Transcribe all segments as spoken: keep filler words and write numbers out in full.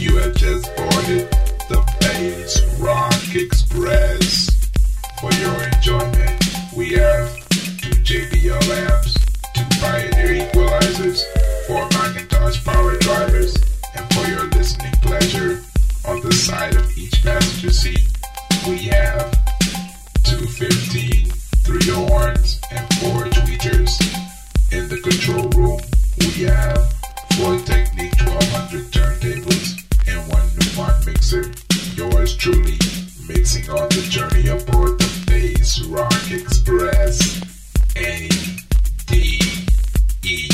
You have just boarded the Bass Rock Express. For your enjoyment, we have two J B L amps, two Pioneer equalizers, four Macintosh power drivers, and for your listening pleasure, on the side of each passenger seat, we have two fifteen, three horns, and four tweeters. In the control room, we have four Technique twelve hundred turntables and one Newmont mixer. Yours truly, mixing on the journey aboard the Bass Rock Express. A D E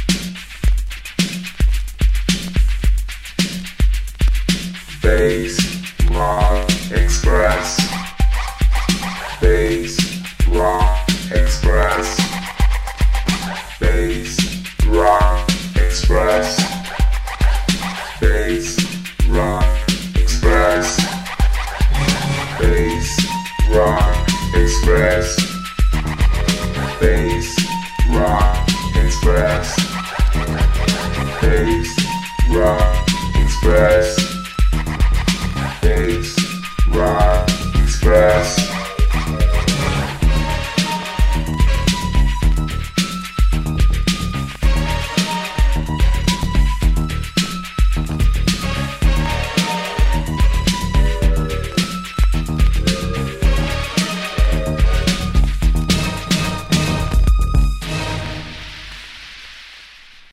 Bass